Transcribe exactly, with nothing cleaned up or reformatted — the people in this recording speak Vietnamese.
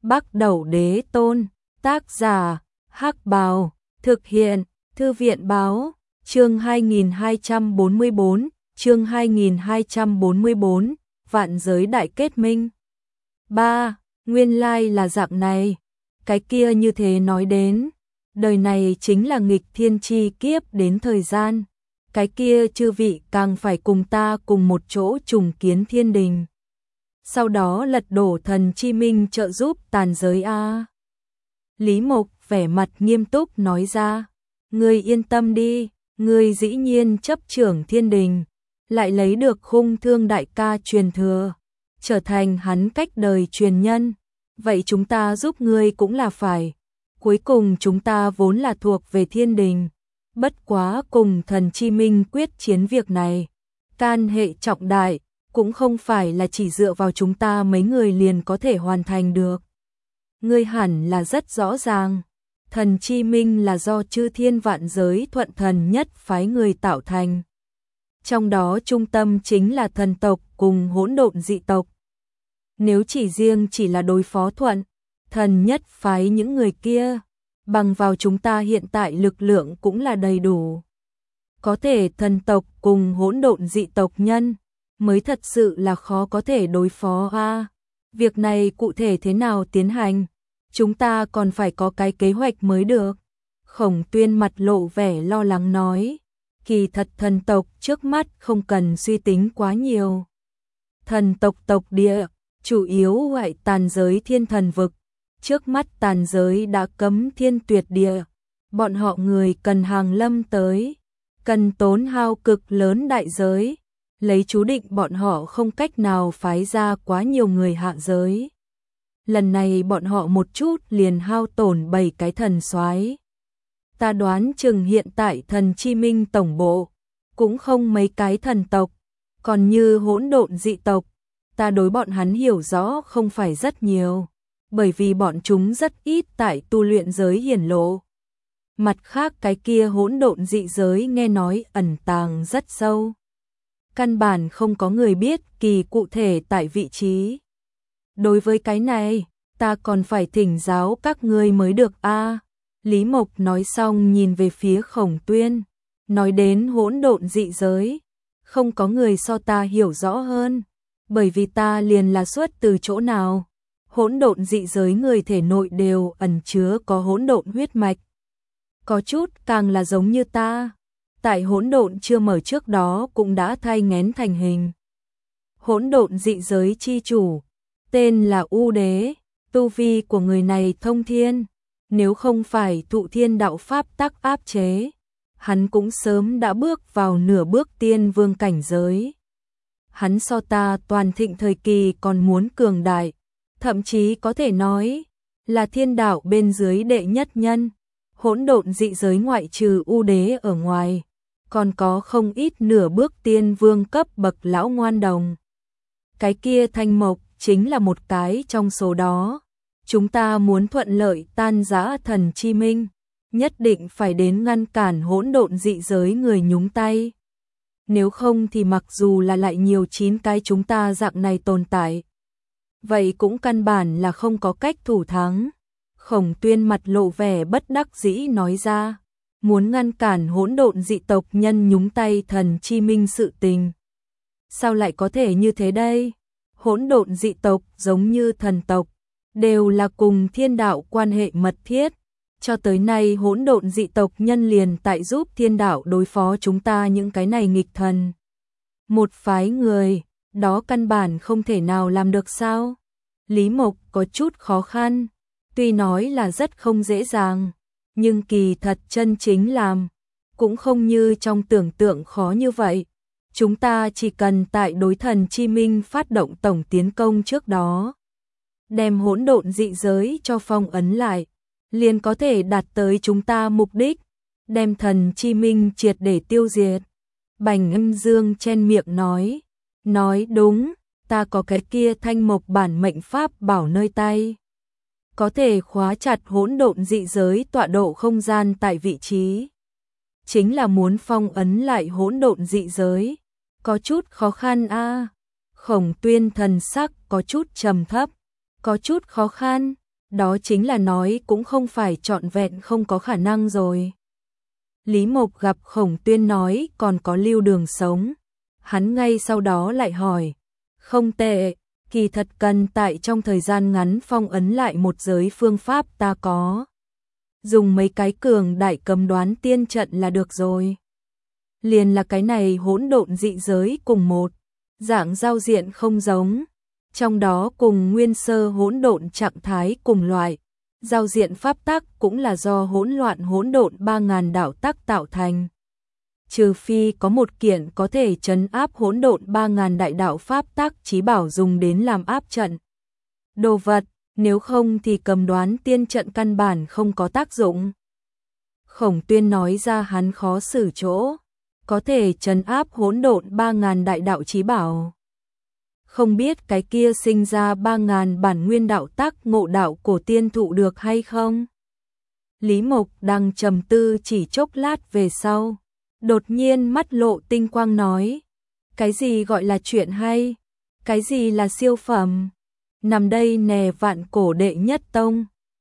Bắc Đẩu Đế Tôn, tác giả, Hắc Bào, thực hiện, Thư viện báo, chương hai nghìn hai trăm bốn mươi bốn, chương hai nghìn hai trăm bốn mươi bốn, vạn giới đại kết minh. ba. Nguyên lai là dạng này, cái kia như thế nói đến, đời này chính là nghịch thiên chi kiếp đến thời gian, cái kia chư vị càng phải cùng ta cùng một chỗ trùng kiến thiên đình. Sau đó lật đổ thần chi minh trợ giúp tàn giới a. Lý Mộc vẻ mặt nghiêm túc nói ra, ngươi yên tâm đi, ngươi dĩ nhiên chấp trưởng thiên đình, lại lấy được Khung Thương đại ca truyền thừa, trở thành hắn cách đời truyền nhân, vậy chúng ta giúp ngươi cũng là phải. Cuối cùng chúng ta vốn là thuộc về thiên đình, bất quá cùng thần chi minh quyết chiến việc này, can hệ trọng đại, cũng không phải là chỉ dựa vào chúng ta mấy người liền có thể hoàn thành được. Ngươi hẳn là rất rõ ràng, thần chi minh là do chư thiên vạn giới thuận thần nhất phái người tạo thành. Trong đó trung tâm chính là thần tộc cùng hỗn độn dị tộc. Nếu chỉ riêng chỉ là đối phó thuận, thần nhất phái những người kia, bằng vào chúng ta hiện tại lực lượng cũng là đầy đủ. Có thể thần tộc cùng hỗn độn dị tộc nhân, mới thật sự là khó có thể đối phó a. Việc này cụ thể thế nào tiến hành, chúng ta còn phải có cái kế hoạch mới được. Khổng Tuyên mặt lộ vẻ lo lắng nói, kỳ thật thần tộc trước mắt không cần suy tính quá nhiều. Thần tộc tộc địa, chủ yếu ngoại tàn giới thiên thần vực, trước mắt tàn giới đã cấm thiên tuyệt địa, bọn họ người cần hàng lâm tới, cần tốn hao cực lớn đại giới, lấy chú định bọn họ không cách nào phái ra quá nhiều người hạ giới. Lần này bọn họ một chút liền hao tổn bảy cái thần soái. Ta đoán chừng hiện tại thần chi minh tổng bộ, cũng không mấy cái thần tộc, còn như hỗn độn dị tộc, ta đối bọn hắn hiểu rõ không phải rất nhiều, bởi vì bọn chúng rất ít tại tu luyện giới hiển lộ. Mặt khác cái kia hỗn độn dị giới nghe nói ẩn tàng rất sâu. Căn bản không có người biết kỳ cụ thể tại vị trí. Đối với cái này, ta còn phải thỉnh giáo các ngươi mới được a. Lý Mộc nói xong nhìn về phía Khổng Tuyên, nói đến hỗn độn dị giới, không có người so ta hiểu rõ hơn, bởi vì ta liền là xuất từ chỗ nào. Hỗn độn dị giới người thể nội đều ẩn chứa có hỗn độn huyết mạch. Có chút càng là giống như ta, tại hỗn độn chưa mở trước đó cũng đã thai nghén thành hình. Hỗn độn dị giới chi chủ, tên là U Đế, tu vi của người này thông thiên, nếu không phải thụ thiên đạo pháp tắc áp chế, hắn cũng sớm đã bước vào nửa bước tiên vương cảnh giới. Hắn so ta toàn thịnh thời kỳ còn muốn cường đại, thậm chí có thể nói là thiên đạo bên dưới đệ nhất nhân. Hỗn độn dị giới ngoại trừ U Đế ở ngoài, còn có không ít nửa bước tiên vương cấp bậc lão ngoan đồng. Cái kia Thanh Mộc chính là một cái trong số đó. Chúng ta muốn thuận lợi tan rã thần chi minh, nhất định phải đến ngăn cản hỗn độn dị giới người nhúng tay. Nếu không thì mặc dù là lại nhiều chín cái chúng ta dạng này tồn tại, vậy cũng căn bản là không có cách thủ thắng. Khổng Tuyên mặt lộ vẻ bất đắc dĩ nói ra, muốn ngăn cản hỗn độn dị tộc nhân nhúng tay thần chi minh sự tình. Sao lại có thể như thế đây? Hỗn độn dị tộc giống như thần tộc, đều là cùng thiên đạo quan hệ mật thiết. Cho tới nay hỗn độn dị tộc nhân liền tại giúp thiên đạo đối phó chúng ta những cái này nghịch thần. Một phái người, đó căn bản không thể nào làm được sao? Lý Mộc có chút khó khăn. Tuy nói là rất không dễ dàng, nhưng kỳ thật chân chính làm, cũng không như trong tưởng tượng khó như vậy. Chúng ta chỉ cần tại đối thần chi minh phát động tổng tiến công trước đó, đem hỗn độn dị giới cho phong ấn lại, liền có thể đạt tới chúng ta mục đích, đem thần chi minh triệt để tiêu diệt. Bành Âm Dương chen miệng nói, nói đúng, ta có cái kia Thanh Mộc bản mệnh pháp bảo nơi tay, có thể khóa chặt hỗn độn dị giới tọa độ không gian tại vị trí. Chính là muốn phong ấn lại hỗn độn dị giới, có chút khó khăn a. À. Khổng Tuyên thần sắc có chút trầm thấp, có chút khó khăn, đó chính là nói cũng không phải trọn vẹn không có khả năng rồi. Lý Mộc gặp Khổng Tuyên nói còn có lưu đường sống. Hắn ngay sau đó lại hỏi, không tệ, kỳ thật cần tại trong thời gian ngắn phong ấn lại một giới phương pháp ta có. Dùng mấy cái cường đại cấm đoán tiên trận là được rồi. Liền là cái này hỗn độn dị giới cùng một dạng giao diện không giống, trong đó cùng nguyên sơ hỗn độn trạng thái cùng loại, giao diện pháp tắc cũng là do hỗn loạn hỗn độn ba ngàn đạo tắc tạo thành. Trừ phi có một kiện có thể trấn áp hỗn độn ba ngàn đại đạo pháp tắc chí bảo dùng đến làm áp trận đồ vật, nếu không thì cầm đoán tiên trận căn bản không có tác dụng. Khổng Tuyên nói ra hắn khó xử chỗ, có thể trấn áp hỗn độn ba ngàn đại đạo chí bảo. Không biết cái kia sinh ra ba ngàn bản nguyên đạo tắc ngộ đạo cổ tiên thụ được hay không? Lý Mộc đang trầm tư chỉ chốc lát về sau, đột nhiên mắt lộ tinh quang nói, cái gì gọi là chuyện hay? Cái gì là siêu phẩm? Nằm đây nè vạn cổ đệ nhất tông,